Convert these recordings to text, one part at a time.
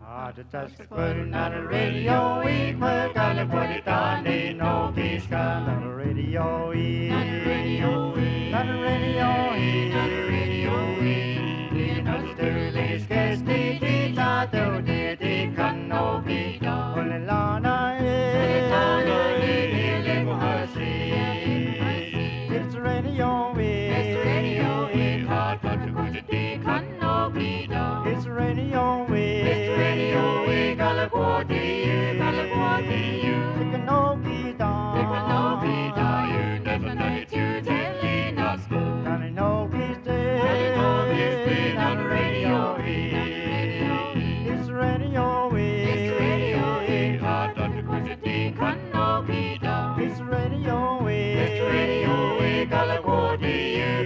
Just putting on the radio, we gotta put it on the no peace gun on the radio, on the radio, on the radio, on the radio, in the sterling sketch, the tato, the can no be done. Only Lana, it's the radio, it's the radio, hard but to go to the can no be done. It's the radio, we gotta go to you, take a no be done, you never know it, you telling us, gotta know he's dead, on the radio, it's the radio, hard not to go to the can no be done, it's the radio, we gotta go to you,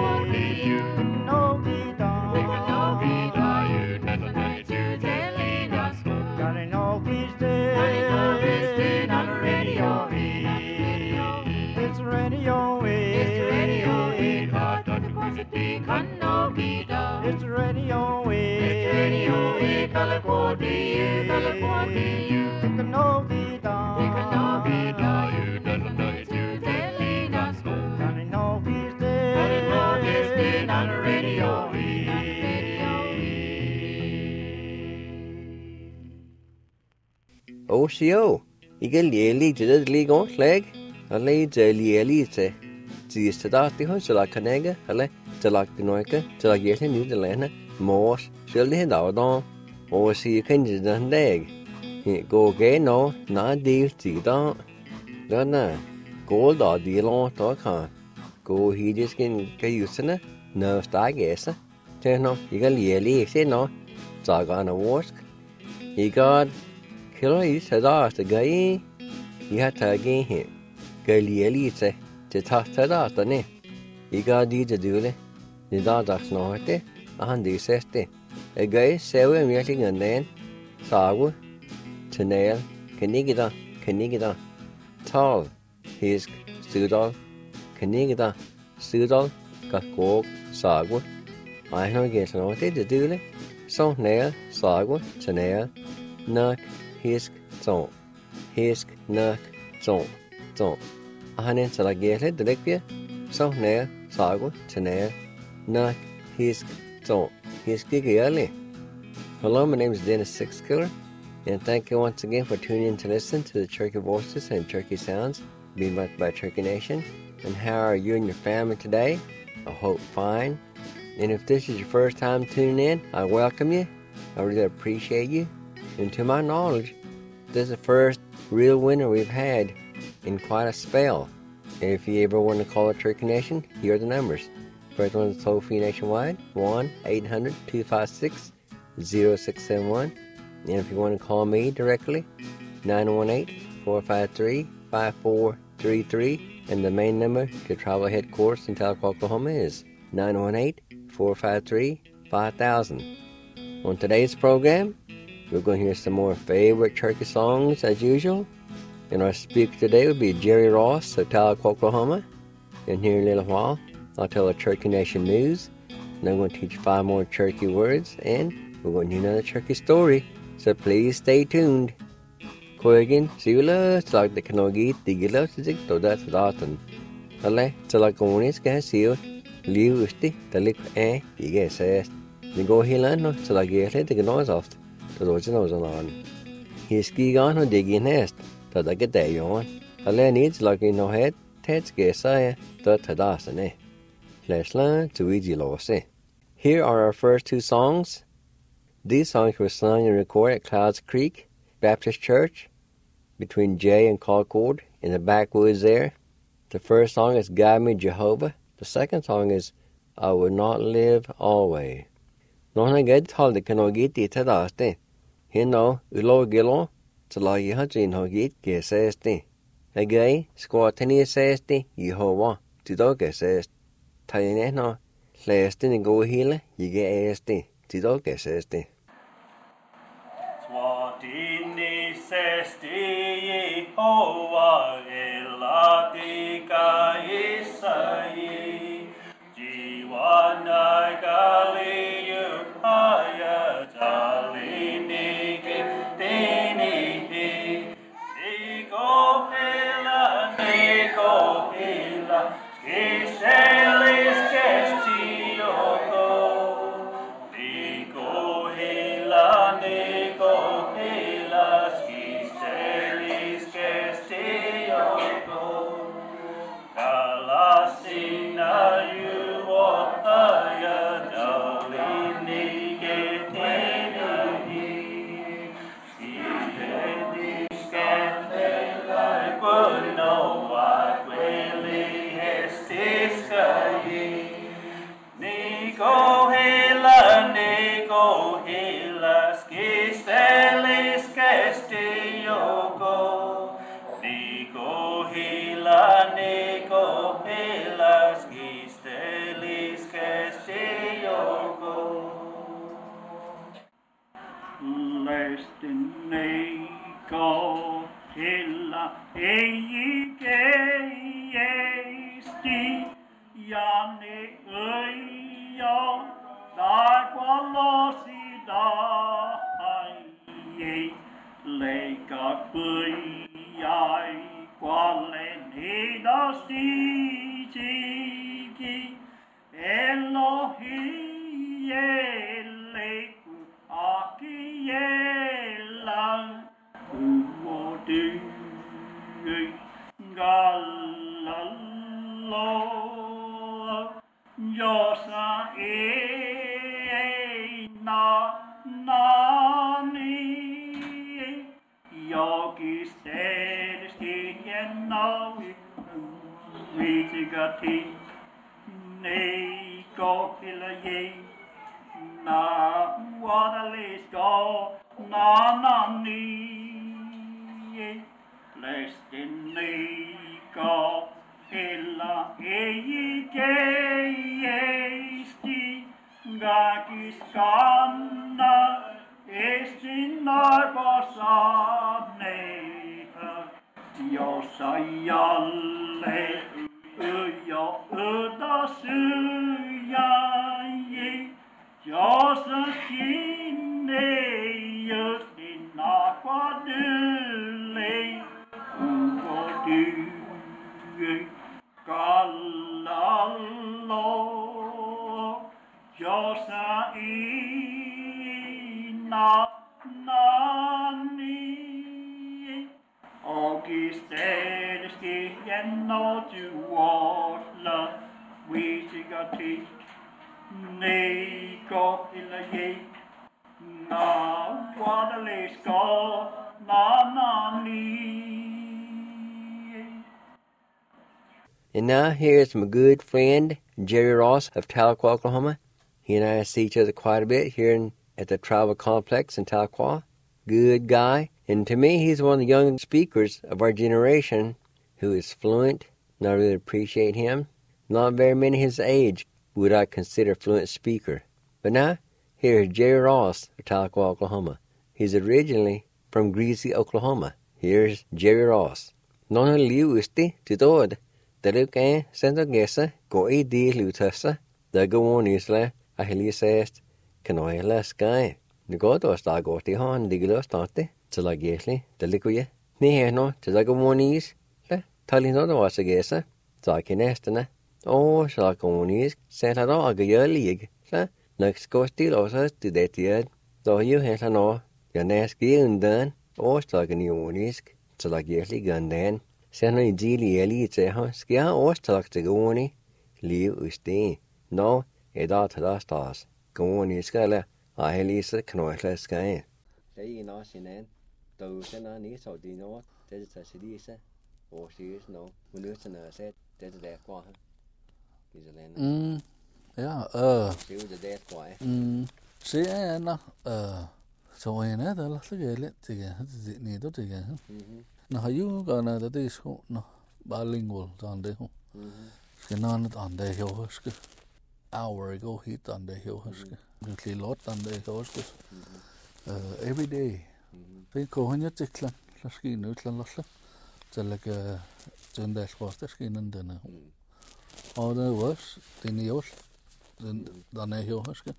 no be done, you never know it, you telling us, gotta know he's dead, on the radio, it's the radio, hard not to go to the can no be done, it's the radio, we gotta go to you, take a no be done, you never know it, you telling us, gotta know he's dead, on the radio, Osio, ikke lige til det lige godt slag, eller til lige til sidste dag, det har så lagt kanægge, eller til lagt det nøjke, til lagt hjælp i det lande, mors, selv det her dag, og sige kan det den dag. Gå gæld nå, nej del til dag, den er gold og del over, der kan gå hidisk en kajusene, når stakæse, til nå, ikke lige se nå, så gør han vorsk, ikke killer is hadasta gai ihata ge gali se te tahtada ne iga di de dule ni da dax no hete ahan di seste e gai sewe miating anden sagu tenel kenigida tal hisk studal kenigida studal kakog sagu ai no ge no te de dule so nail sagu tenel nak hisk nak zon. Ahanen salagele delekvia, so nair, sagu, tenair, nak, hisk gigayale. Hello, my name is Dennis Sixkiller, and thank you once again for tuning in to listen to the Cherokee Voices and Cherokee Sounds being brought by Cherokee Nation. And how are you and your family today? I hope fine. And if this is your first time tuning in, I welcome you. I really appreciate you. And to my knowledge, this is the first real winter we've had in quite a spell. And if you ever want to call a Cherokee Nation, here are the numbers. First one is toll-free nationwide, 1-800-256-0671. And if you want to call me directly, 918-453-5433. And the main number to Tribal Headquarters in Tahlequah, Oklahoma is 918-453-5000. On today's program, we're going to hear some more favorite Cherokee songs as usual. And our speaker today will be Jerry Ross of Tahlequah, Oklahoma. And here in a little while, I'll tell the Cherokee Nation news. And I'm going to teach 5 more Cherokee words. And we're going to hear another Cherokee story. So please stay tuned. Koyagin, Sula, Slag the Kanogi, Digila, Sizik, Toda, Datan. Ale, Salakonis, Gasio, Liu Usti, Talik, Ige says. The go Hilano, Salagate, the Gnozoft. To those on. He's ski on or digging nest, that I get there on. A land needs like in no head, Ted's Gesaya, that Tadasane. Let's learn to Ouija Lose. Here are our first 2 songs. These songs were sung and recorded at Clouds Creek Baptist Church between Jay and Concord in the backwoods there. The first song is Guide Me Jehovah. The second song is I Will Not Live Always. Nona get told the Kanogiti Tadaste. Hino, Ulo Gilo, Tala Yahajin Hogit, Gesesti. Agay, Squatini Sesti, Yehovah, Tidoke Sest. Taineno, Lestin go Hila, Yige Esti, Tidoke Sesti. Swatini Sesti, Yehovah, Elatika Isai, Jiwana Gali. Aya Jalini destiny go hilla ei sti yane yo da qualosi da ai le ka pui ai quale ni da sti ki Elohi eleku aki elang umodu galalo yosa na nani yogi stedski yennawi vitigati Nei go hilla ye na wadalis go na ni blessed in nei go hilla ye sti gagis kanna estin arbosane yosayalle Yo udasuya ye Joseph kine yusina kwadule ugodu kalalo Joseph ina nani Augustenski yenno juorla visigati Neiko illa ye na wadalesko na nani. And now here's my good friend Jerry Ross of Tahlequah, Oklahoma. He and I see each other quite a bit here at the Tribal Complex in Tahlequah. Good guy. And to me, he's one of the young speakers of our generation who is fluent, and I really appreciate him. Not very many his age would I consider fluent speaker. But now, here's Jerry Ross of Tahlequah, Oklahoma. He's originally from Greasy, Oklahoma. Here's Jerry Ross. Non liu usti tutod. Daluke sendo gesa go e di lutasa. Da go on isla a helisest canoila sky. Nigodo sta go ti han diglo stante. Tila gesli dalikuye. Ni heno tila go on is. Le talino do wasa gesa. Ta kinestana. Oh, shall go on is. Senta do aga lig. Le next go stil osa to that yet. Do you heta no. Ya neski undan. Oh, sta gani on is. Tila gesli gandan. Sen i dili eli te ha skia ostak te goni liu usti no eda tlastas goni skala a helisa knoisla skai sei no sinen do sena ni so di no te te sidisa o sis no munusna set te de kwa izelen ja siu de kwa se na so ena da la segele te ni do te na hayu gana da disco no bilingual dande ho skenan dande ho huske hour ago hit dande ho huske really lot dande ho huske every day fe ko honya tikla skin utlan lalla telaga jende sposta skinan dana ho da was dini os dande ho huske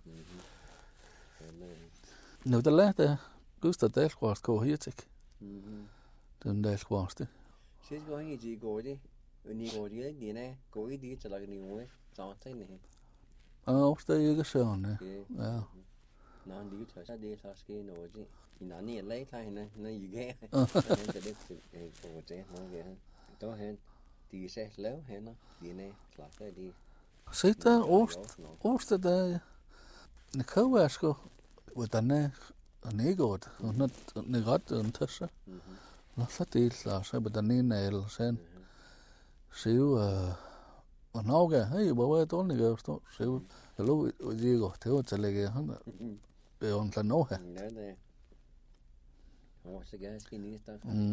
no da lata gusta del kwart ko hitik den der skwaste. She's going to go di uni go di ne go di tala ni we something ne. Ofta jag ser ne. Ja. Nan di ta de ta ske no ji. Inani lei ta ne na yuge. Det det go je no ge. Då hen de se lav hen de ne klarte de. Sitta ofta där. Ne kawasko utan ne god. Ne rat unterse. Lalla tilla se betanina el sen siu onoga hey bawa tonni gasto siu lo digo teo telege han be on la noha Ne. Och så gas kinista.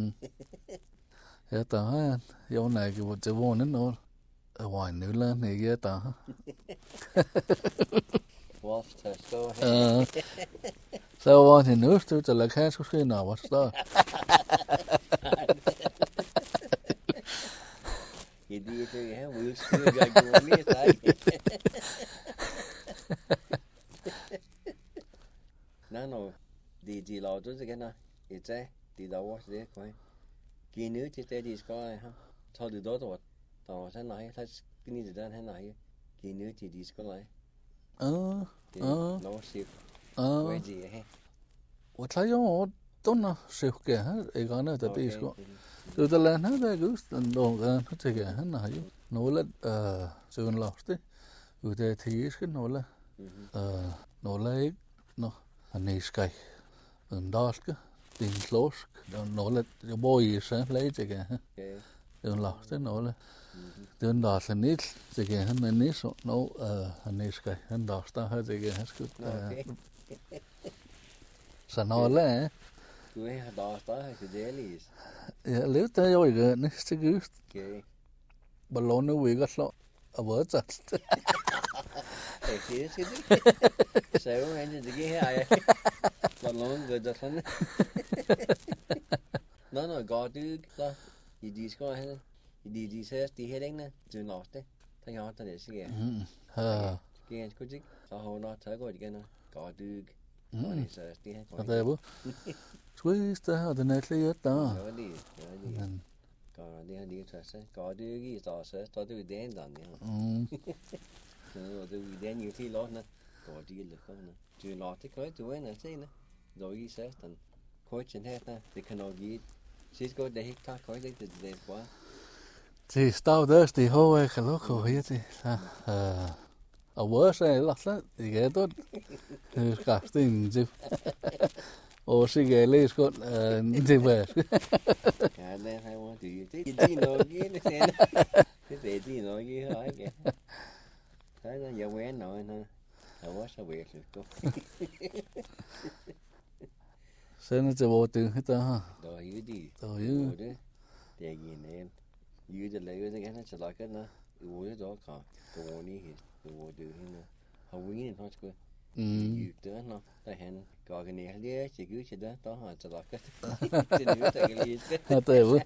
ja ta jo na ki te vonen no wa nulla ne ge ta Wolf test go. Så var det nu stod til at kaste skulle nå var så. Cái đi chơi ha, vừa xưa rồi cũng biết tại. Nó đi lo cho cái nào, ít thế, đi đâu quá thế coi. Cái nữa thì thế đi coi ha, thôi được đó rồi, tao sẽ nói, thấy cái này thì thế này, cái nữa thì đi coi lại. Nó xịt, quay gì ha? 我猜我都那是个哈，一个那的地说，就在那那个弄个这个很哪有，弄了就老的，有的提是弄了弄了一no你是个，到个顶楼弄了就包一身来这个，就老的弄了，就到是你这个很你说弄你是个很到是他这个还是个是弄了。 Gue đó cái jelly. Ja, lidt der jo ikke næste gøst. Okay. Ballonne wigger slå og vådsat. Det siger det. Så jo han det her. Ballon gør det sådan. Nå, går du så i de skal have. I de ses de her tingene. Du når det. Så jeg har det siger. Kan sgu ikke. Så har hun nok taget godt igen. Går du. Og det så det her. Og der var. Squeeze der den er lige der. Ja, det. Går det her lige så. Går du ikke så står du i den der. Så du i den jo til låne. Går det lidt for nu. Du når det kører du ind og se ne. Då i så den. Coachen her der. Det kan nok give. Sidst går det helt tak kører det det bare. Det står der det hovedet kan lukke her til. Og hvor så er det det er det. Det skal stille til. Og så kan jeg læse godt det var. Ja, det har jeg det noget igen sen. Det noget igen her ikke. Thế là giờ quen rồi nè. Đâu có sao việc được. Sen til hvor det hedder ha. Rồi dưới đi. Rồi dưới. Det gì nè. Dưới det lấy cái nó lại cái nó. Ude đó cả. Đồ ní hết. Đồ det henne. Har vi en faktisk. Dygtig nå. Der han går ned lige til Gud til det. Der har jeg lagt det. Det er det jeg lige. Ja, det er.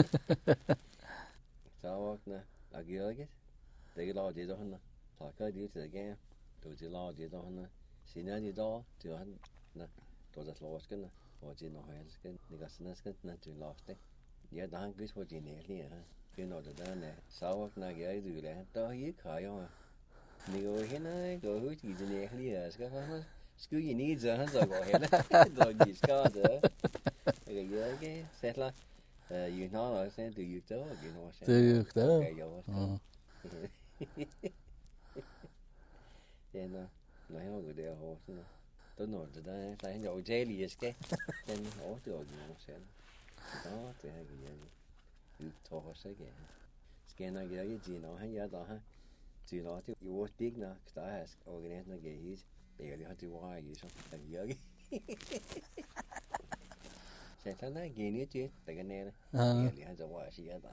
Så våkner jeg ikke. Det er lavet det der henne. Så kan det til det. Du til lavet det der henne. Siden det der, det han. Nå. Du der slår skal. Og det når jeg skal. Det er sådan skal når du laver det. Ja, der han Gud på din lige. Det når det der nè. Så våkner jeg det der. Der ikke har jeg. Nếu hiện nay có hứa thì thế này đi à, cái nó cứ gì ní giờ hắn rồi gọi hiện rồi gì có nữa, cái gì cái xét là, gì nó là sẽ từ từ tới, gì nó sẽ từ từ, thế nó nói họ cái điều họ thế nào, tôi nói từ đây lại nhậu chơi gì cái, nên họ từ gì nó sẽ, đó thì hay cái gì, thôi họ sẽ cái này cái gì nó hay giờ đó ha. Chỉ nói thì yêu tiếc nè, ta hay organize nó cái gì, để đi học thì hoài gì xong, thành nhớ cái, sẽ thấy nó gì nữa chứ, tại cái này, để đi học thì hoài gì đó.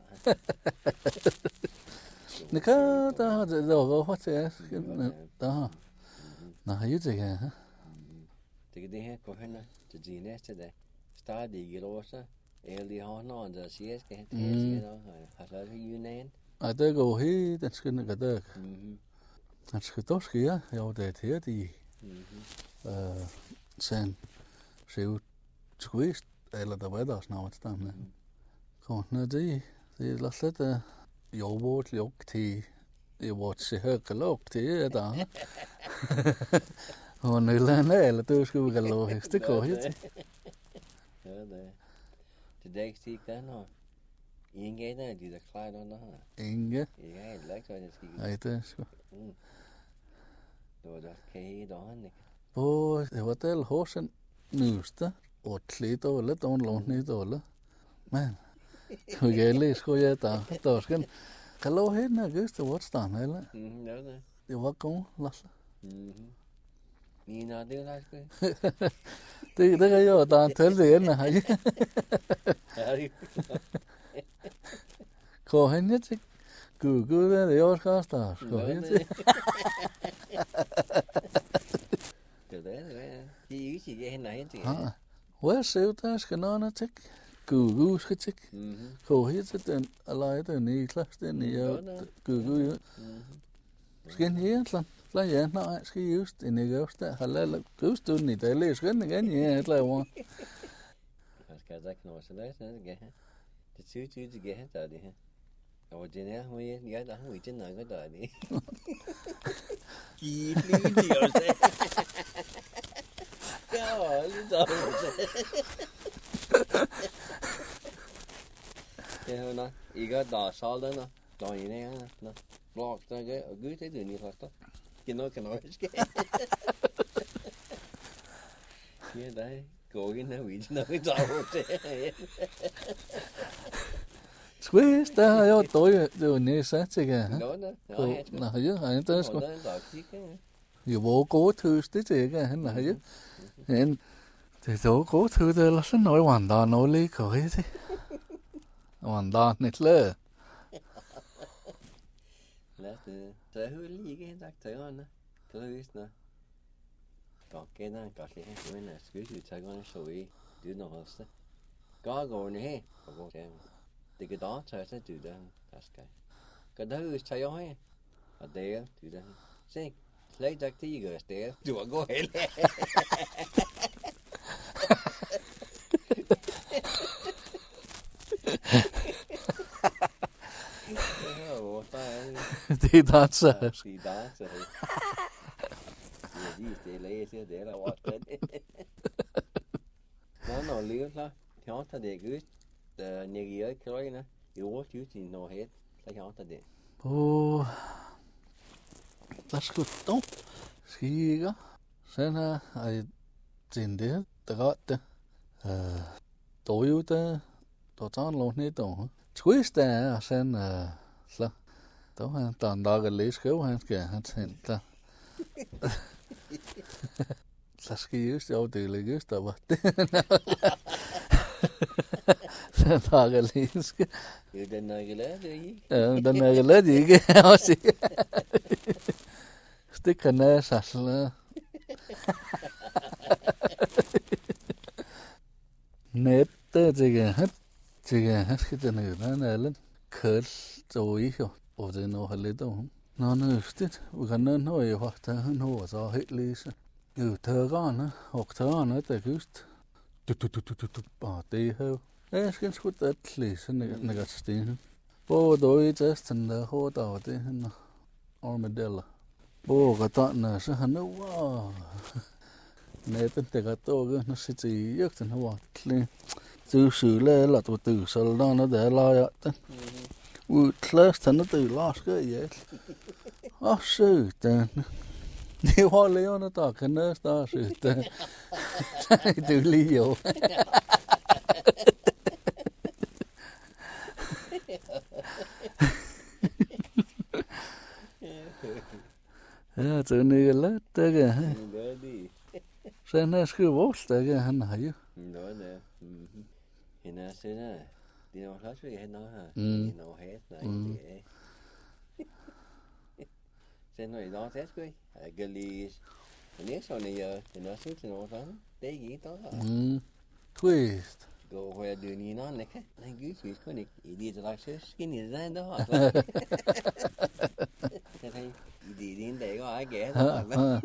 Nè cái đó rồi có phát sẽ đó, nó hay gì hả? Thì cái này có hay nè, thì gì nè sẽ đây, start đi cái đó sao, đi học nó giờ CS cái thế đó, học là cái Yunnan. À det går helt den skal nok der. Han skal dog ske, jo det her de sen ser squeeze eller der var der snart stemme. Kom nu det er lidt jo vort lugt til det vort se højt lugt til der. Og nu eller du skulle gå lov det går helt. Ja det. Det er ikke sikkert nå. Ingen af de der klar der her. Ingen. Ja, det lægger jeg skal. Nej, det er sgu. Det var der kan der han ikke. På det var del hosen nyste og lidt og lidt og lånt lidt og lidt. Men du kan lige sgu jeg der skal kan lov hen gæst og stand eller. Ja det. Det var godt Lasse. Ni når det er sgu. Det kan jo der til det ende her. Ja. Ko hen til Google det er også der. Ko hen til. Det er det. Gì gì cái này chứ. Well, so that's gonna take. Google skal tik. Ko hit den allied ni klass den i Google. Skal ni atlan. La ja, nej, skal just en ikke også der. Halal, gudstund i dag, læs igen igen, ja, et eller andet. Jeg skal da ikke nå så det, sådan det her. Det synes det her, der er det her. Og det er hvor jeg der har ikke noget der er det. Giv lige også. Ja, lidt så. Det er nå, ikke der salt der nå. Der er en her, nå. Blok der gør, og gud det er ni fast. Kan noget ske. Ja, der går ind og vi når vi tager det. Squeeze, der har jeg døje, det var næste ikke? Nå. Nej, ja, det er sgu. Jo, hvor gode tøs det ikke, han har jo. Men det er dog gode tøs, det er sådan noget vandrer noget lige korrekt. Vandrer lidt læge. Lad det. Så jeg hører lige ikke aktørerne. Det er vist noget. Godt kender godt lige. Men jeg skal ikke tage godt så i. Det er noget også. Godt gående her. Og gå til. Det kan da tage sig til det. Der skal. Kan der høres tage her. Og der til det. Se. Slet ikke til ikke der. Du har gået helt. Det er danser. Det er danser. Det er læge, det er der også. Nå, lige klar. Jeg har taget det godt. Når jeg gør kløjene, i året ud i noget, så jeg har taget det. Der skal du skikker. Sen her er jeg tænkt det, der godt det. Der er jo det, der tager en lån ned der. Twist der er, sen så. Der er en dag at læse skrive, han skal have tænkt der. Så skal jeg just afdele just der var det. Den dag at læse. Ja, den er ikke lavet, det ikke? Ja, den er ikke lavet, ikke? Stikker næs, altså. Nette, det er skal den ikke, den er lidt køl, så i jo. Og det er noget lidt af ham. Nå, nøstigt. Vi kan nødt noget i hvert han har så helt læse. Jo, tørrerne, og tørrerne, det er just. Bare det her. Jeg skal sgu da læse, når jeg sten. Både dog i testen, der hårdt af det, han armadillo. Både tørrerne, så han wow. Nætten, det kan dog, når sitter i jøgten, han var klæd. Du syle, eller du sådan, der lader jeg den. Udklæst han det lasker ihjel. Og søgten. Det var levende der kan næste år søgten. Du lige jo. Ja, det er ikke let, det kan. Sen er sgu vores, det kan han har jo. Nå, det. Hende er sådan. Det er jo klart, at jeg har noget hat, nej, det er. Sen når I dag tager sgu ikke. Jeg kan lige. Men jeg så når den også til noget sådan. Det er ikke der. Twist. Gå hvor jeg døde i nogen, ikke? Nej, gud, vi skulle ikke. I det der så skin i det der. I det en dag og ikke er.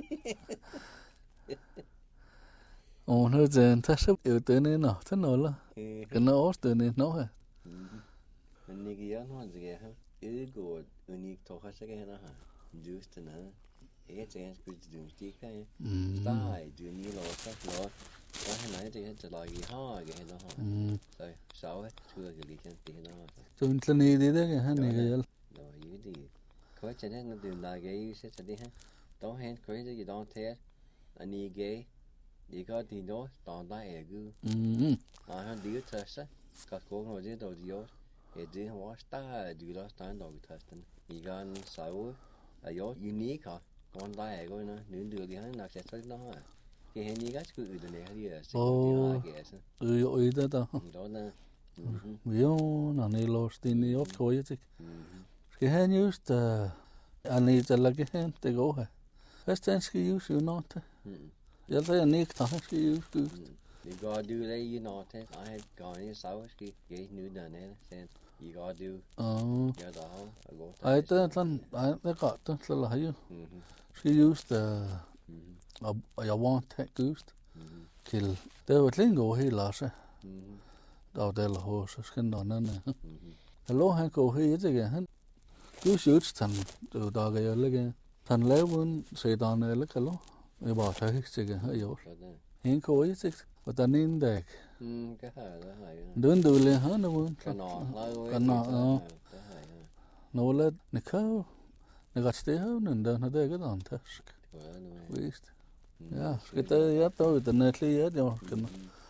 Og nu den tager så jo den ind og den eller. Kan også den ind nå. Men ikke jeg har det her. Det går unikt tog så kan han have. Just den her. Jeg tænker skulle du stikke her. Nej, du ni lov så lov. Så han er det til lag i har ikke han har. Så skulle jeg lige kan det her. Så en sådan idé der kan han ikke hjælpe. Nå, det. Hvad til den når du lager i så det her. Då han kører det i dag til. Og ikke det gør de nu, der er gud. Og han lige tester. Skal gå noget det der de også. Det var start du der stand og testen. I kan så er jo unik her. Gården der er gået nu det de har nok sat sådan noget. Det er ikke sgu ud den her lige så det er altså. Jo, det der. Jo, når ni låst ind i optøjet, ikke? Skal han just han ikke lage hen, det går her. Hvad skal just jo noget? Jeg tager ikke tager skal you. You gotta do that, you know. I had gone in South Ski. You knew done it. Then you gotta do. Oh. Yeah, the whole. I go. I det godt det så la jo. Skal just jeg want to gust. Til det var lingo hele så. Der der hos skal nonne. Hello han går her det han. Du shoots tan du der jeg lægge. Tan levun se dan eller kallo. Jeg bare tager ikke sikkert her jo. Han går i sig. Og der nen dag. Cái hay đó hay. Đun du le ha no. Kana. No le ne ko. Ne gatste ha no da na det gadan task. Visst. Ja, ska det jag tar ut den lite jag kan.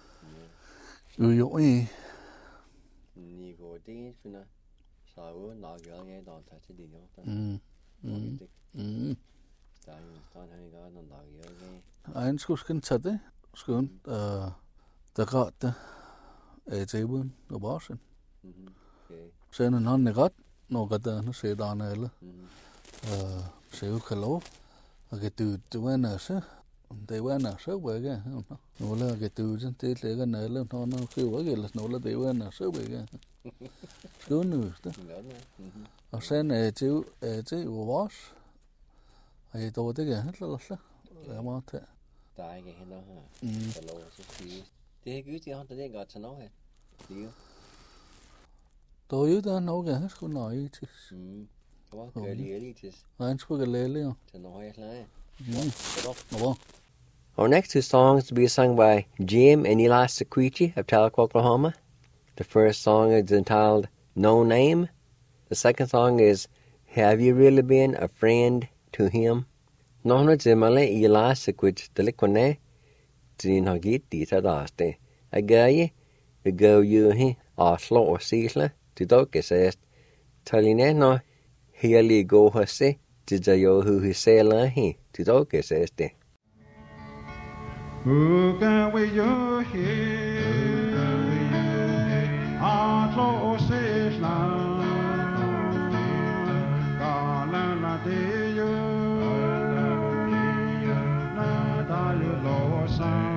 Jo i. Ni går det fina. Så när jag är då tar det ju. Där han har någon dag jag. En skulle tage det. Skulle der ret det er teben og barsen. Sen en anden ret noget der se der alle. Se jo kalov. Og du var så. Det var så begge. Nu la du det ligger nede når køber eller noget det var så begge. Skulle nu det. Og sen er det jo vars. Jeg dog det kan heller så. Jeg må tage. Der er ikke heller her. Der lå så fint. Det er godt, jeg har det godt til noget her. Det er jo. Der er noget her, skulle nøje til. Hvor gør lige lige til? Han skulle lære jo. Til noget her klarer. Our next two songs to be sung by Jim and Eli Sequici of Tahlequah, Oklahoma. The first song is entitled No Name. The second song is Have You Really Been a Friend to Him? Nohno Jimale Eli Sequici Delikwane. Din har gitt dit at aste. Agaye, vi go you he, Oslo og Sisla, til dog sæst. Taline no, herlig gå her se, til der jo hu he sæler he, til dog sæst det. Who can we you here? Oslo og Sisla, Galala de you, Nada you losa.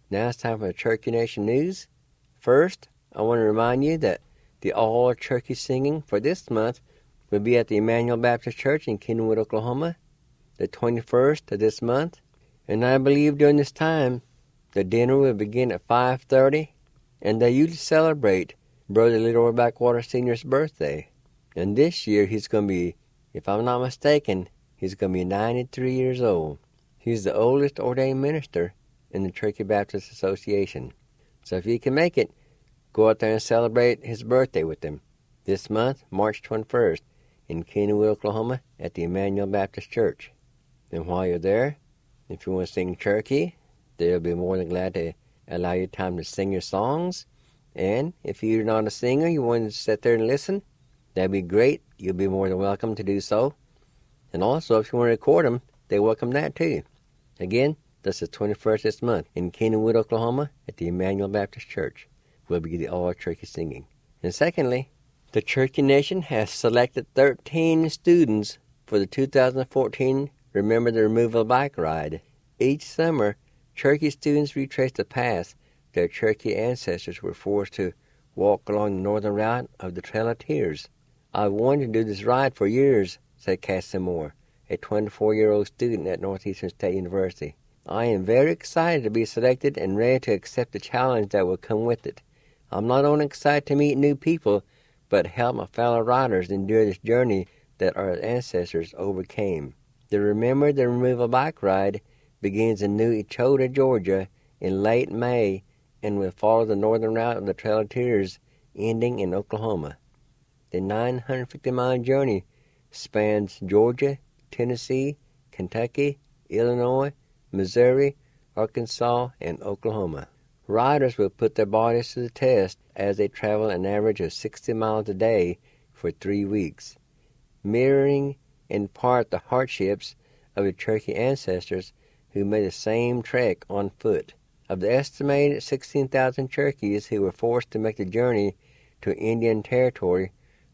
Now it's time for the Cherokee Nation News. First, I want to remind you that the all Cherokee singing for this month will be at the Emmanuel Baptist Church in Kenwood, Oklahoma, the 21st of this month. And I believe during this time, the dinner will begin at 5:30, and they usually celebrate Brother Leroy Backwater Sr.'s birthday. And this year he's going to be, if I'm not mistaken, he's going to be 93 years old. He's the oldest ordained minister in the Cherokee Baptist Association. So if you can make it, go out there and celebrate his birthday with him this month, March 21st, in Kenwood, Oklahoma, at the Emmanuel Baptist Church. And while you're there, if you want to sing Cherokee, they'll be more than glad to allow you time to sing your songs. And if you're not a singer, you want to sit there and listen, that'd be great. You'll be more than welcome to do so. And also, if you want to record them, they welcome that too. Again, this is 21st this month in Kenwood, Oklahoma, at the Emmanuel Baptist Church. Will be the all Cherokee singing. And secondly, the Cherokee Nation has selected 13 students for the 2014 Remember the Removal Bike Ride. Each summer, Cherokee students retrace the path their Cherokee ancestors were forced to walk along the northern route of the Trail of Tears. I've wanted to do this ride for years, said Cassie Moore, a 24-year-old student at Northeastern State University. I am very excited to be selected and ready to accept the challenge that will come with it. I'm not only excited to meet new people, but help my fellow riders endure this journey that our ancestors overcame. The Remember the Removal Bike Ride begins in New Echota, Georgia, in late May and will follow the northern route of the Trail of Tears, ending in Oklahoma. The 950-mile journey spans Georgia, Tennessee, Kentucky, Illinois, Missouri, Arkansas, and Oklahoma. Riders will put their bodies to the test as they travel an average of 60 miles a day for 3 weeks, mirroring in part the hardships of the Cherokee ancestors who made the same trek on foot. Of the estimated 16,000 Cherokees who were forced to make the journey to Indian Territory,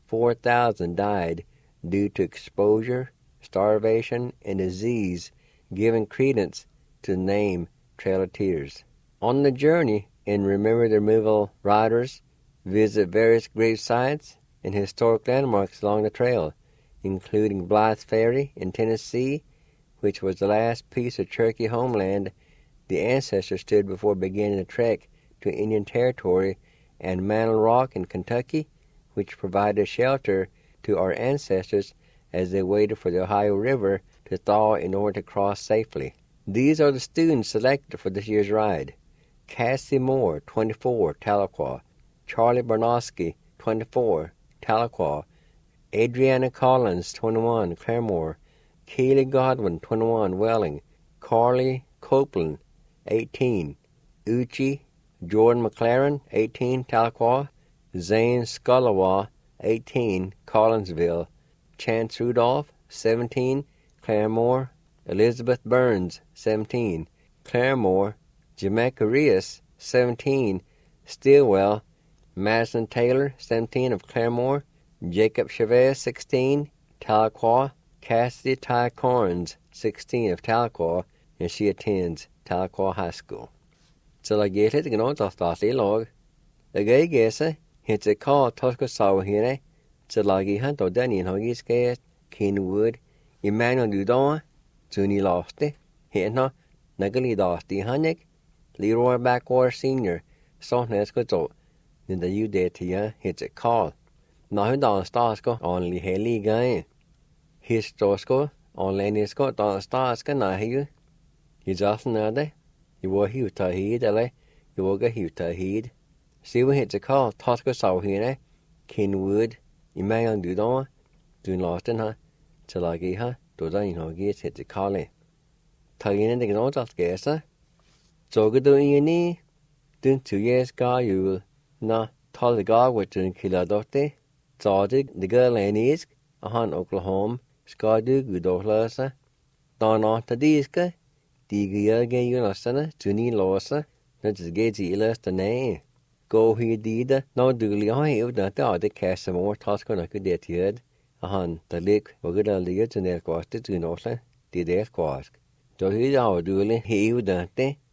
4,000 died due to exposure, starvation, and disease, giving credence to the name Trail of Tears. On the journey, and Remember the Removal riders visit various grave sites and historic landmarks along the trail, including Blythe Ferry in Tennessee, which was the last piece of Cherokee homeland the ancestors stood before beginning the trek to Indian Territory, and Mantle Rock in Kentucky, which provided shelter to our ancestors as they waited for the Ohio River to thaw in order to cross safely. These are the students selected for this year's ride. Cassie Moore, 24, Tahlequah. Charlie Bernowski, 24, Tahlequah. Adriana Collins, 21, Claremore. Keely Godwin, 21, Welling. Carly Copeland, 18, Uchi. Jordan McLaren, 18, Tahlequah. Zane Scullawa, 18, Collinsville. Chance Rudolph, 17, Claremore. Elizabeth Burns, 17, Claremore. Jamaica Rios, 17, Stillwell. Madison Taylor, 17, of Claremore. Jacob Chavez, 16, Tahlequah. Cassidy Ty Corns, 16, of Tahlequah, and she attends Tahlequah High School. So I get it, you know, that's the log. The guy guess it's a call Tosca saw here. So like he hunt or done in Hoggy's cast, Kenwood, Emmanuel Dudon, Zuni lost it. Here no, Nagally lost the Hunnick, Leroy Backwater Sr., Softness goes out. Then the you did to ya, it's a call. Now, Don Starsko only Haley guy. His Tosco, on Lennisco, Don Starska, not you. He's just another. You were here to heed, you will get here to heed. See when it's a call, Tosco saw here, Kenwood, Emmanuel Dudon, Dun lost in her, till I get her, to the gets hit the calling. Tagging in the note of guess, so good doing your knee. Dun 2 years got you. Na, tall the guard with Dun Killadote. Zardig, the girl and isk, a hunt Oklahoma, Skadu, good Oklahoma. Don on the diska, Diga gay you lostana, Tuni losa, not just gets illest a name. Go he did, no duly on you, not the other cast some more Tosco like a dead yard. A hunt, the lick, or good allegiance in their cost to Nosa, did their quask. So he's our duly, he would not they.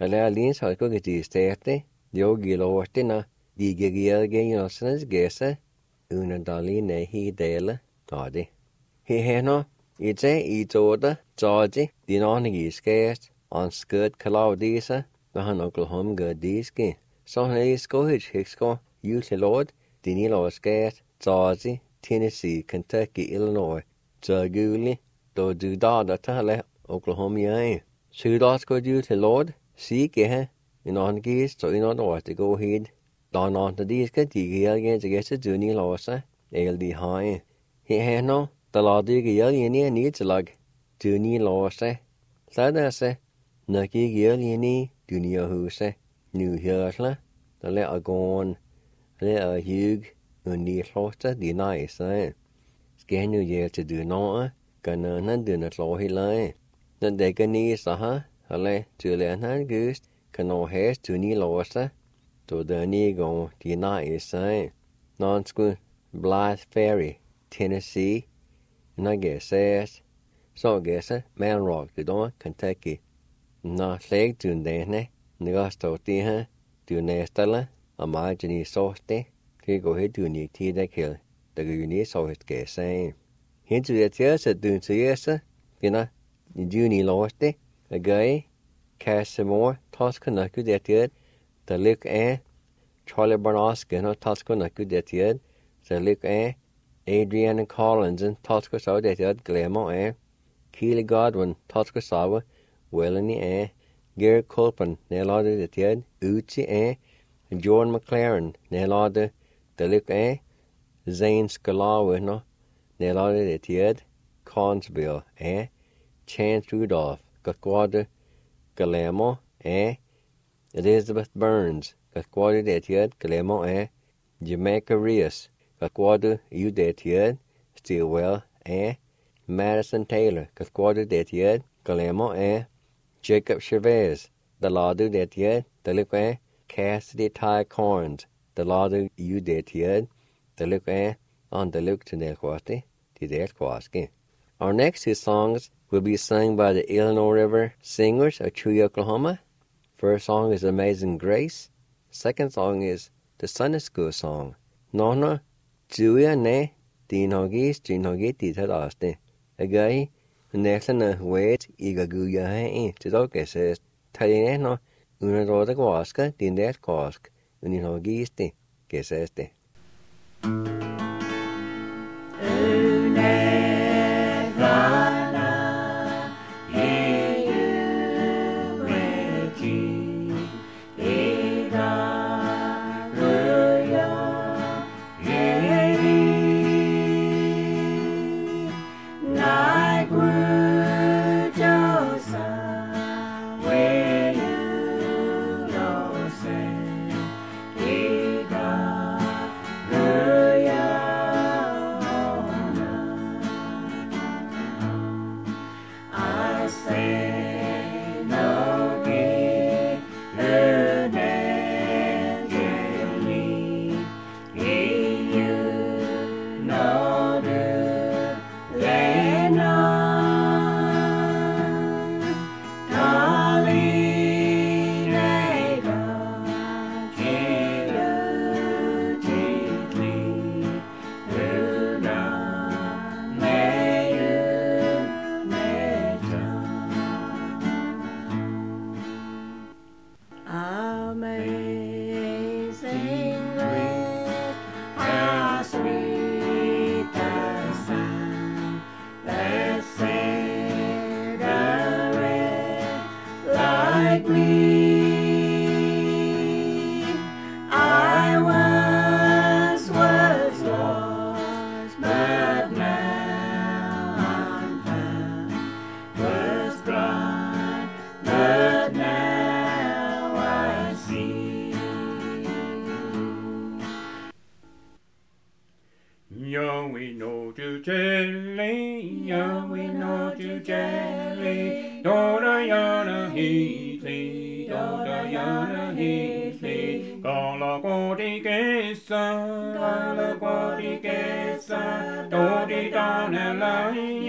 Alla alin så ko gedi sterte. Jo gilorte na di gegielge nosnes gese. Una dali ne hi dele. Gadi. He heno I toda Georgie din onigi skæst on skød Claudisa når han Oklahoma gør diske. Så han skohit heksko til Lord din I lov skæst Georgie Tennessee Kentucky Illinois så guli do du da tale Oklahoma ja. Sydårs går til Lord sige her in on gist så in on det gå hit. Dan on the diske de giver til gæste Juni Losa LD high. He heno da lade giver ni til lag Juni Losa. Sadase Naki giver dunia huse nu hørsle der lær gåen lær hyg og ni slåste de nice skal nu hjælpe til du nå kan han du not lov hele når det kan ni så har lær til han gust kan nå has du ni låse to der ni gå de nice non sku Blythe Ferry Tennessee når gæses så gæse Man Rock det då Kentucky Nå slæg du denne Når stod det her du næstelle og meget ni sorte det går helt unik til det kæld der går ni så helt gæse helt du det så du til jæse finder du ni låste og gør Casimir tasker nok det der lyk af Charlie Barnaske og tasker nok det så lyk af Adrian Collins tasker så det glemmer af Keely Godwin tasker så Welleni Gary Culpin nelade det tid Uchi Jordan McLaren nelade det Zane Scalawe no nelade det tid Consville Chance Rudolph Gakwade Galemo Elizabeth Burns Gakwade det tid Galemo Jamaica Rios Gakwade you det tid Stilwell Madison Taylor Gakwade det tid Galemo Jacob Chavez, the ladu det yet, the look Cassidy Ty Corns, the ladu you det yet, the look on the look to Nelquasti, the Delquaski. Our next two songs will be sung by the Illinois River Singers of Chewy, Oklahoma. First song is Amazing Grace. Second song is the Sunday School song. Nona, Julia ne, Dinogis, Dinogiti Tadaste. A guy. Næsene wait igaguya til dogges talene una roda gwaska din det kosk uninogisti geseste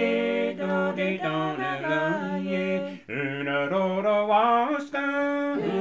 Una roda waska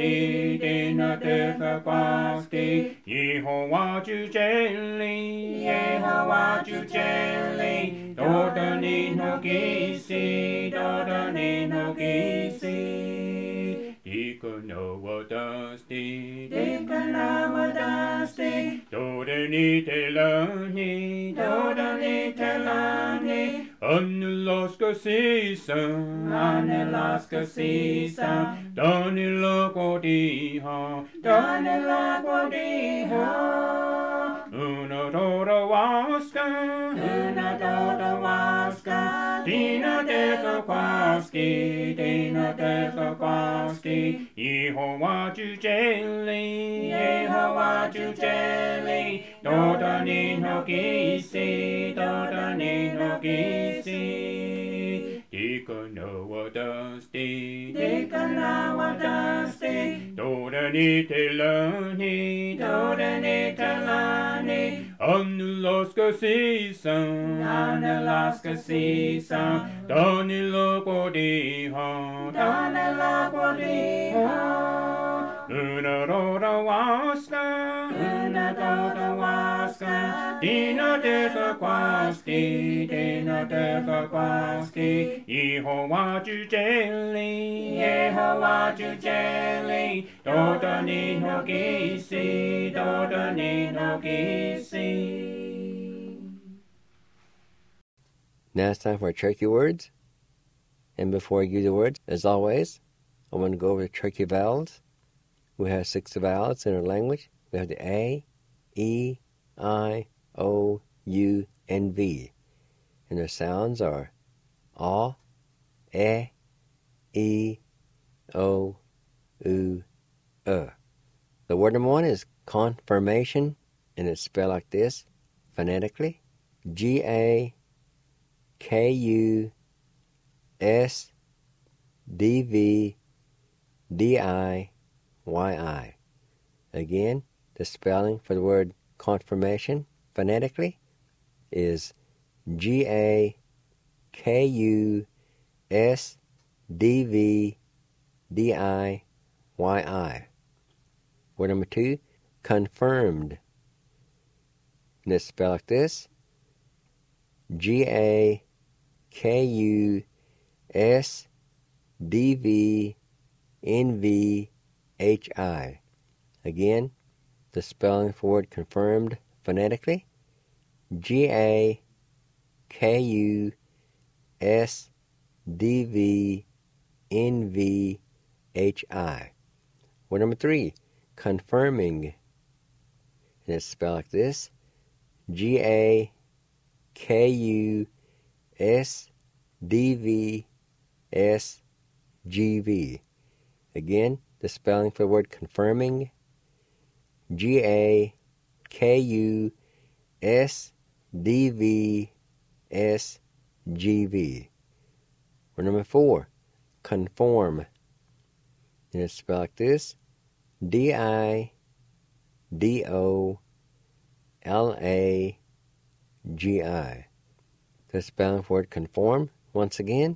kwaski, dina deka kwaski, Yehovah jujeli, Yehovah jujeli, dodani no gisi, dodani no gisi. Dikanoa dusty, Dikanoa dusty, dodani telani, dodani telani, Anelaska season, Anelaska season, Danila Godiha, Danila Godiha, Una Dora Waska, Una Dora Waska, Dina Deka Kwaski, Dina Deka Kwaski, Yehovah Jujeli, Yehovah Jujeli, Dodani no Gisi, Dodani no Gisi, Dikanoa dusty, Dikanoa dusty, Dodani telani, Dodani telani, Anelaska season, Anelaska season, Danila Godiha, Danila Godiha, Una Dora Waska, Una Dora Waska, Dina Deka Kwaski, Dina Deka Kwaski, Yehovah Jujeli, Yehovah Jujeli, Dodani no Gisi, Dodani no Gisi. Now it's time for Cherokee words. And before I give the words, as always, I want to go over the Cherokee vowels. We have 6 vowels in our language. We have the A, E, I, O, U, and V. And their sounds are A, E, O, U, The word number 1 is confirmation, and it's spelled like this, phonetically. G-A-K-U-S-D-V-D-I-Y-I. Again, the spelling for the word confirmation, phonetically, is G-A-K-U-S-D-V-D-I-Y-I. Word number 2, confirmed. And it's spelled like this, G-A-K-U-S-D-V-N-V-H-I. Again, the spelling for word confirmed phonetically, G-A-K-U-S-D-V-N-V-H-I. Word number 3, confirming. And it's spelled like this, G-A-K-U-S-D-V-S-G-V. Again, the spelling for the word confirming, G-A-K-U-S-D-V-S-G-V. Word number 4, conform. And it's spelled like this, D-I-D-O-L-A-G-I. The spelling for word conform, once again,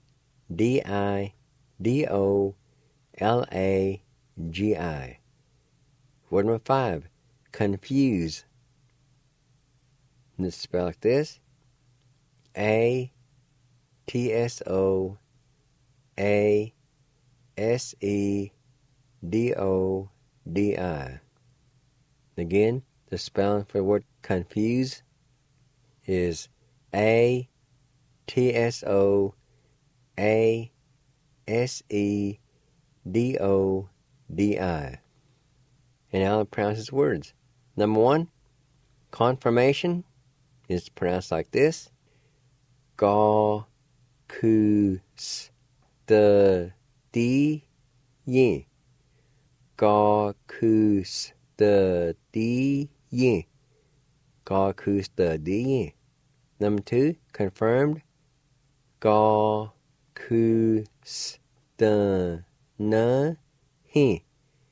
D-I-D-O-L-A-G-I. Word number 5, confuse. And it's spelled like this, A-T-S-O-A-S-E-D-O-D-I. Again, the spelling for the word confuse is A-T-S-O-A-S-E-D-O-D-I. And now I'll pronounce his words. Number 1, confirmation is pronounced like this, Ga-kus-the-di-yin. Ga-kus-the-di-yin. Ga-kus-the-di-yin. Number 2, confirmed, Ga-kus-the-na-hin.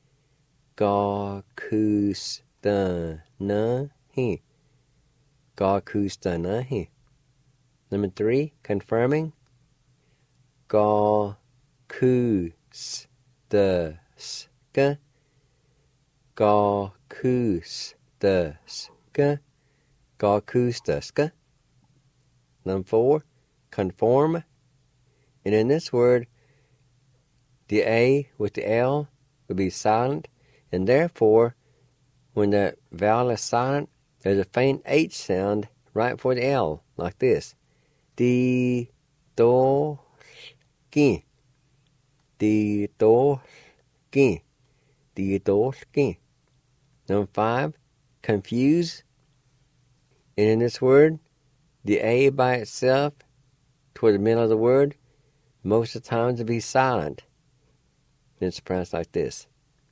Ga-kus-the-na-hin. Ga-kus-the-na-hin. Number 3, confirming, Ga-kus-the-s. G. Gaukustaska. Gaukustaska. Number 4, conform. And in this word, the A with the L will be silent, and therefore, when the vowel is silent, there's a faint H sound right before the L, like this. Di, do, ki. Di, do, ki. Di, do, ki. Number 5, confuse. And in this word, the A by itself, toward the middle of the word, most of the times will be silent. And it's pronounced like this.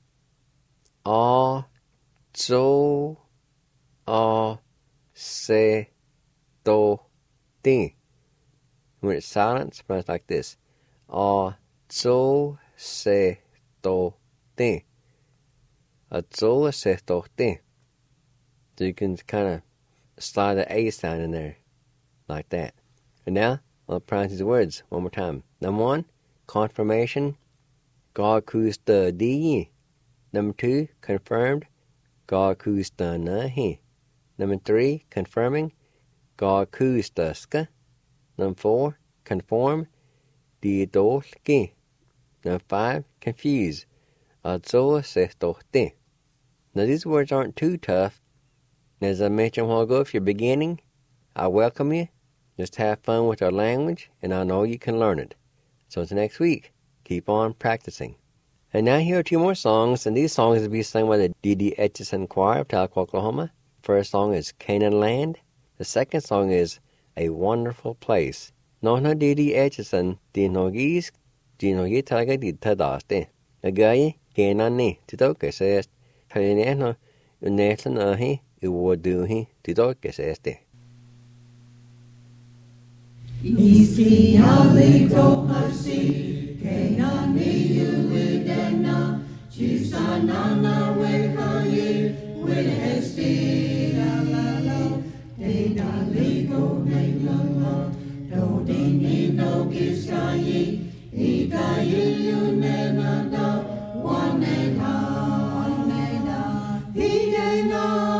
A, zo, a, se, do, ti. When it's silent, it's pronounced like this. A, zo, se, do, ti. A, zo, se, do, ti. So you can kind of slide the A sound in there, like that. And now, I'll pronounce these words one more time. Number 1, confirmation. Gaukusta. Number 2, confirmed. Gaukustanahi. Number 3, confirming. Gaukustaska. Number 4, conform. Didolki. Number 5, confuse. Adzosestohti. Now these words aren't too tough. As I mentioned a while ago, if you're beginning, I welcome you. Just have fun with our language, and I know you can learn it. So until next week, keep on practicing. And now here are 2 more songs, and these songs will be sung by the D.D. Etchison Choir of Tahlequah, Oklahoma. First song is Canaan Land. The second song is A Wonderful Place. No D.D. Etchison, di nogis, di nogi talaga di tadaste. Agayi, Canaan titoke says, Talinano, Unetlanahi, Uwaduhi, titoke says. Isi aliko hasi, kenani yuwidena, chisanana wekayi, wilhesti alalo, dedaliko neglolo, dodini no giskayi, ikayi yunenado, wanena, hidena.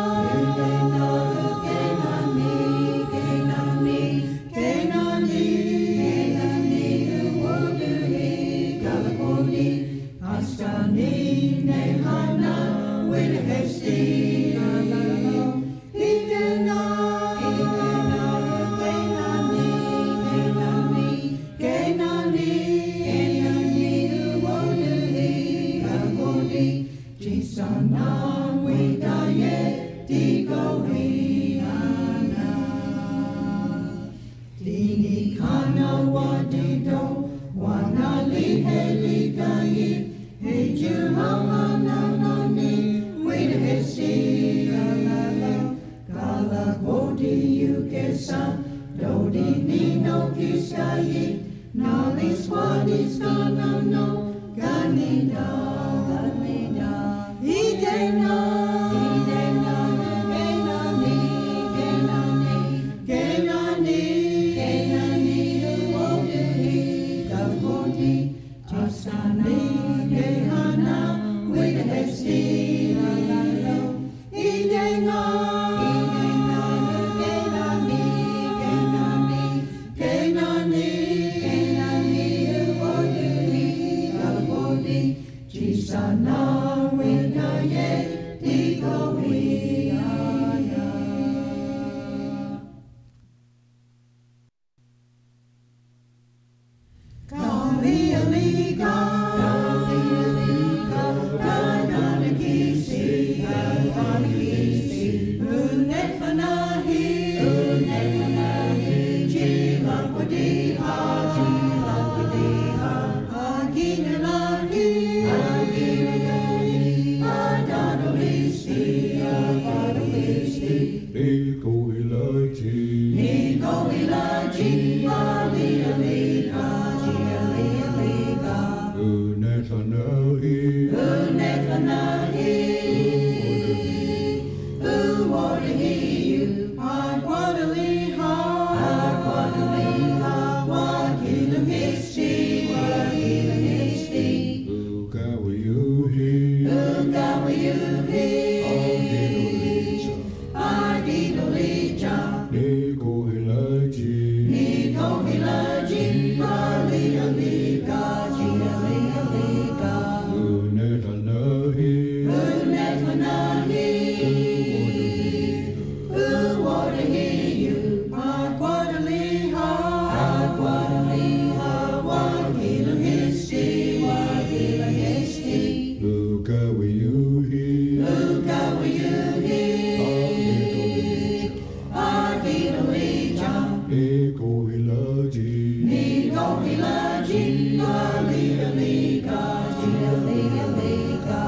you hear? la gia lia liga, gia lia liga.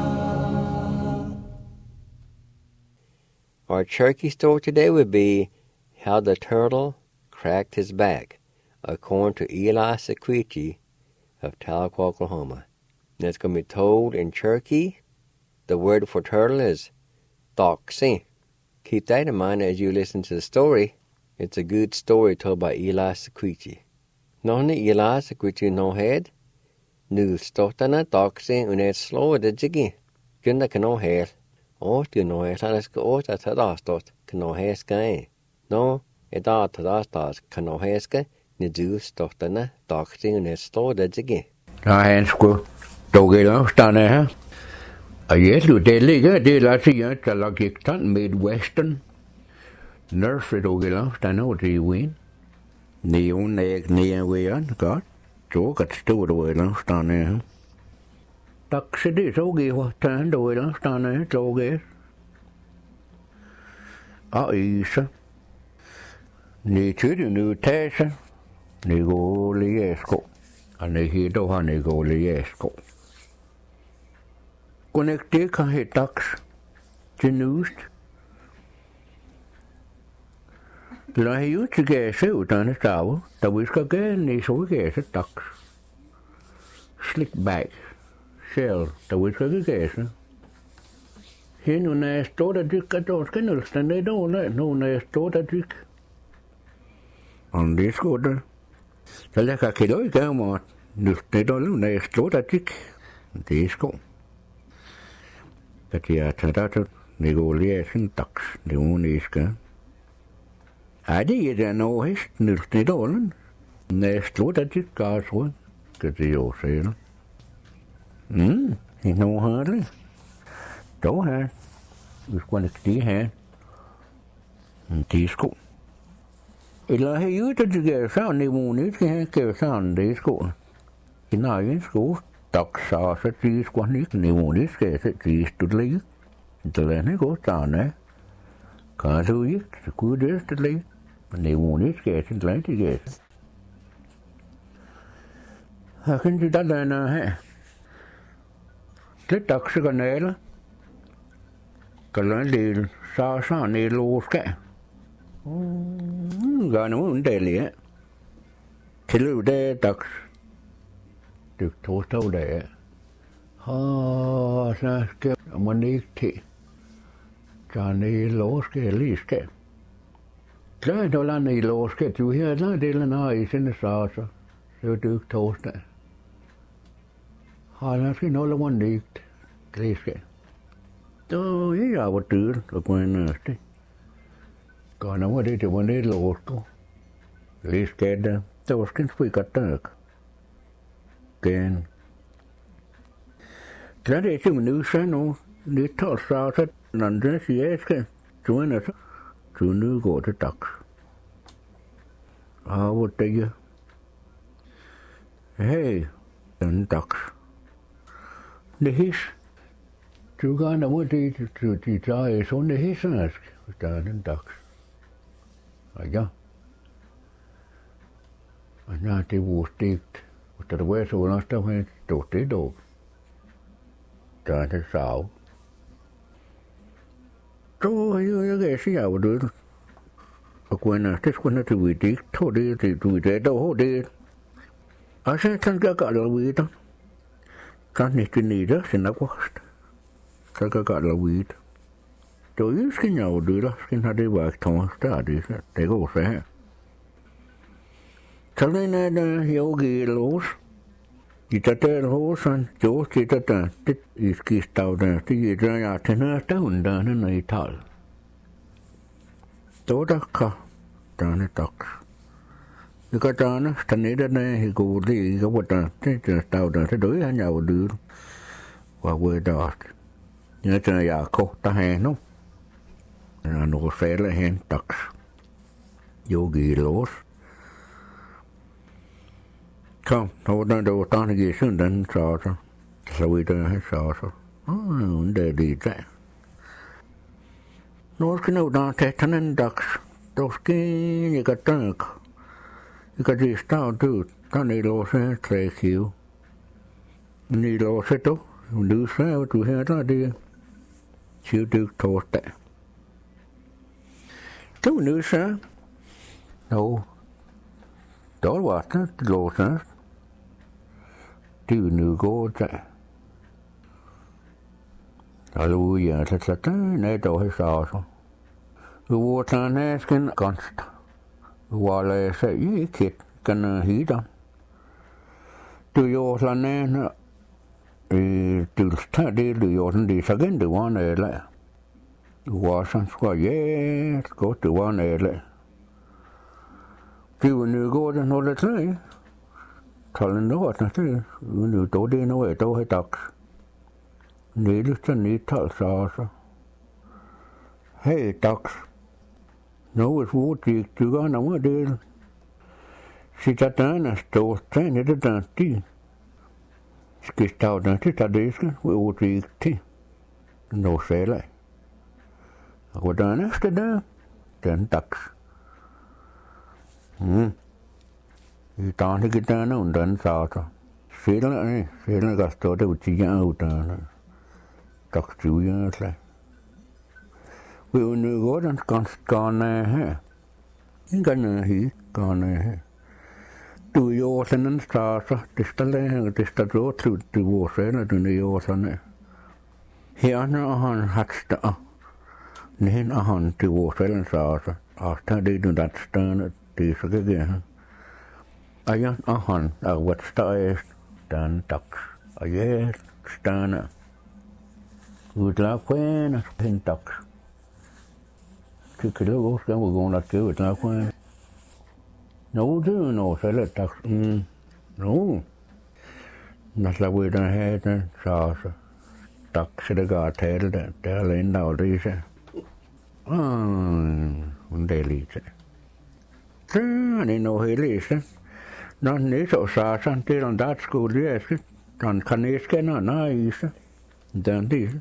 Our turkey story today would be How the Turtle Cracked His Back, according to Eli Sequechi of Tahlequah, Oklahoma. And it's going to be told in Cherokee. The word for turtle is toxin. Keep that in mind as you listen to the story. It's a good story told by Eli Sequechi. Nonny Eli Sequechi no head. Nu stotana toxin unet slow the jiggy. Gunda cano head. Åt du nå är det ska åt att det stått kan häska är. Nå är det att det stått kan häska ni du stottarna dagsingen är stå det jiggy. Ja, han skulle dog eller stanna här. Och jag det ligger det lär sig att jag gick tan Midwestern. Nurse dog eller stanna och det win. Ni hon är ni igen gott. Så att stå då eller stanna här. Tack så det såg jag vad han då eller stanna här såg jag. Ja, isa. Ni tyder nu täsa. Ni går liesko. Han är hit och han är går liesko. Connecte kan he tax. Genust. La ju till se utan att stava. Då vi ska gå ni så gäsa tax. Slickback. Shell. Då vi ska gå gäsa. Hinu när står att dricka då ska nu stanna då när står att dricka. Om det skulle. Så lägger kilo i gammal. Nu då när står att dricka. Det ska. Att jag tar det ni går läsen tax. Det uniska. Det är det nog häst nu då. När står att dricka så. Ska det ju säga. Det nog härligt. Då här. Vi ska inte det här. Det ska. Eller har ju det tycker så ni måste inte ha det ska. Innan ska taxa så det ska inte ni måste ska det studera. Det är inte gott annat. Kan du ju så kunde det studera. Ni måste ska det inte det. Här kan du där här. Det taxa kan eller Kalau di sasa ni loska. Gana mun deli. Tilu de tax. Du total de. Ha saske manikti. Jani loske liske. Klä dola ni loske tu hela delen i sin sasa. Så du tosta. Ha naski nolla manikt liske. Då är jag var tur och men det. Kan nog det till man det låsko. Liskeda, då ska vi katta. Ken. Kan det ju nu sen och det tar så att andra siäska. Tuena så. Tu nu går det tack. Vad det ju. Hej, den tack. Det hiss. Du kan da mod de tager sådan det hissenask, der er den dags. Ja. Og når det var stegt, og der var så underst, der var stort det dog. Der er det sav. Så jeg kan sige, at du og kunne det skulle til vi det, tog det til du det dog det. Og så kan jeg gøre det videre. Kan ikke nede, så nok også. Kakak la weed. Då ju ska jag du då ska hade varit Thomas där det går så här. Kallen där yogi los. Kita hosan jo kita det iskistau där det är jag tänker stunda när i tal. Då ka där tack. Det kan ta stanna där i går det går där det stau där då är jag du. Vad var det? Nhớ cho nhà cô ta hè nó nó sẽ là hen tắc yogi los không nó đang đâu ta cái gì đến sao sao vậy đó sao để đi ra nó cái nào đó thế thằng tắc đó cái gì cái gì sao tu ta ni lo se tre kiu. Ni lo se to, du se o tu he ta di. Chiu du to te. Tu nu se. No. Đó là ta lo se. Tu nu go te. Halleluja, ta ne to he sa so. Wo ta ne skin konst. Wale se I kit kan hida. Du jo la ne du ta det du jo den de sagen du var eller. Du var sådan skal godt du var eller. Du nu går den holder til. Talen nu at det nu då det nu då har dags. Nede ni tal så. Hey dags. Nu hvor du går nu det. Sitter der står tænder det der tid. Skal stå der til det skal hvor det til. Nu selv. Og hvordan er det der? Den dags. I dag er det der nu den sager. Selv kan stå der ude i der. Dags du jo så. Vi nu går den ganske her. Ingen her kan her. Du jo sådan en starter, det står så til det var selv, du jo sådan. Her når han har stået, når han det var selv en starter, og der det du der stående, det så kan jeg. Og jeg og han er hvad stået den dag, og jeg stående. Udlag kvæne, en dag. Det kan du også gerne gå ned til udlag kvæne. No, du no, selv tak. No. Når vi der her den så tak skal det gå til det. Der er en af det så. Hun det lige. Så det no hele så. Når det så sådan det er der skulle jeg skal. Dan kan jeg skæne nej så. Den det.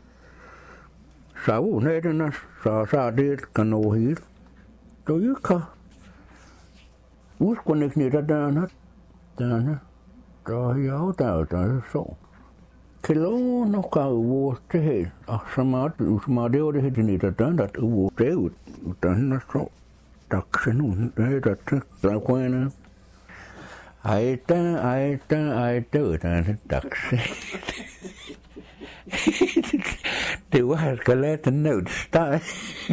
Så hun er den så det kan no helt. Du jo kan. Ursprünglich nicht da, da ja da so. Kilo noch gar wo det ach smart det var det nicht da dat wo det ud dan så tak nu det der kwana. Ej det tak. Det var skelet nød steg.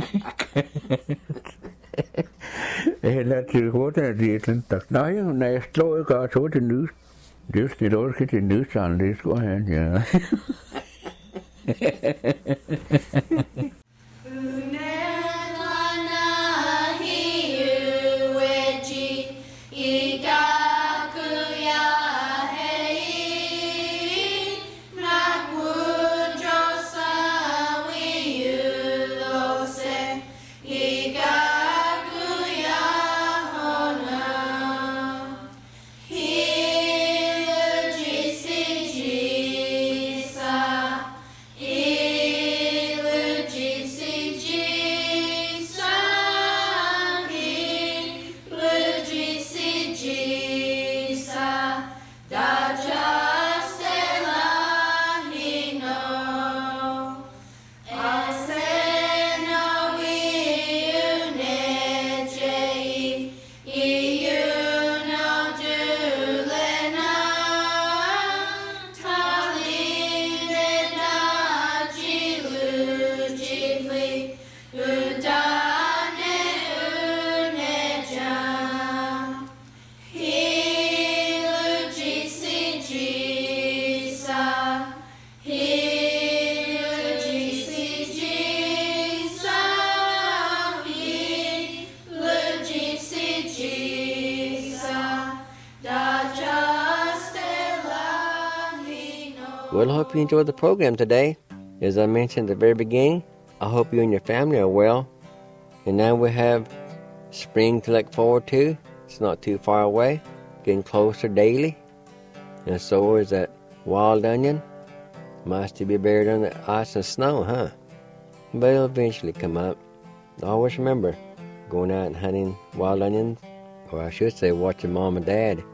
Eller til hovedet det den tak. Nej, når jeg slår godt så det nyt. Det er det også det nyt sådan det skulle han ja. Well, I hope you enjoyed the program today. As I mentioned at the very beginning, I hope you and your family are well. And now we have spring to look forward to. It's not too far away, getting closer daily. And so is that wild onion. Might still be buried under ice and snow, huh? But it'll eventually come up. Always remember, going out and hunting wild onions, or I should say watching Mom and Dad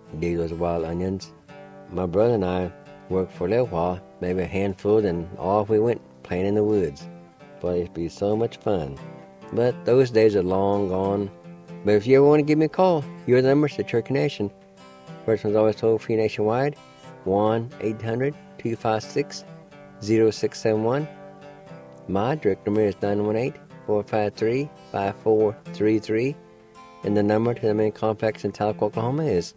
These was wild onions. My brother and I worked for a little while, maybe a handful, and off we went playing in the woods. But it'd be so much fun. But those days are long gone. But if you ever want to give me a call, your number's the Church Nation. First one's always toll free nationwide, 1-800-256-0671. My direct number is 918-453-5433. And the number to the main complex in Tahlequah, Oklahoma is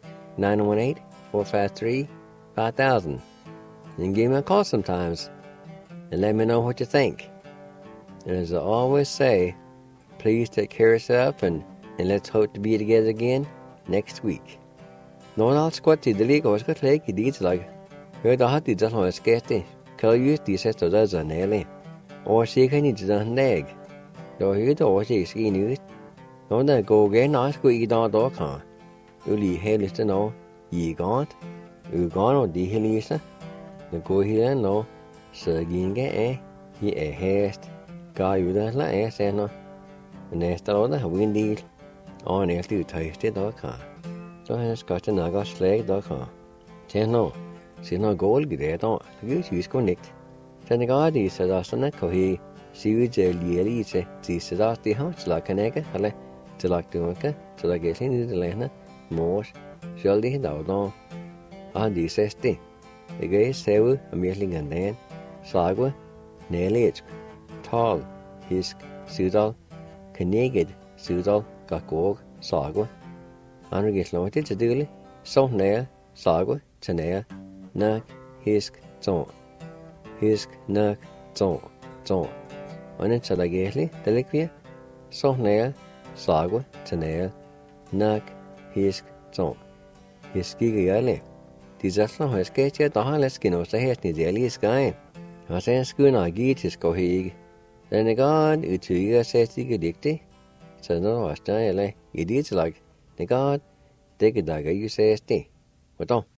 918-453-5000. You can give me a call sometimes and let me know what you think. And as I always say, please take care of yourself and let's hope to be together again next week. Når alt skvatt det ligger også godt lægge i dit slag. Hør da hat det har skætte. Kan just de sætter der så næle. Og se kan det den læg. Da hør da også ikke ske nyt. Når der går igen også gå i dag kan. Du lige helst nå i godt. Du går og de helste. Det går hele nå. Så ginge af i hast. Gør jo der la er sen. Næste år der har vi en del. Og næste udtøjste der kan. Så han skal til noget slag der kan. Tænk nu. Se noget galt i det der. Det er jo sgu nigt. Så det gør det, så der sådan kan he. Se ud til lige til. Så der det har slag kan ikke. Eller til lagt det ikke. Så der gælder ind i det lande. Mors. Selv det der der. Og han det sæs det. Det gør sæve og mærlingen den. Sagwe. Næletsk. Tal. Hisk. Sydal. Knæget. Sydal. Gakog. Sagwe. Han vil slå det til døle. Så nær. Sagwe. Til nær. Nak. Hisk. Tån. Hisk. Nak. Tån. Tån. Og den så der gælder. Det ligger vi. Så nær. Sagwe. Til nær. Nak. Hisk. Tån. Hisk ikke gælder. De sætter har skæt til, der har lidt skin også hæsten i det lige skæn. Og så skulle nok give til skå ikke. Den er godt udtrykker at sætte ikke ligge. Så når der var større eller i det til lag. Det er godt. Det kan der ikke sætte det. Hvordan?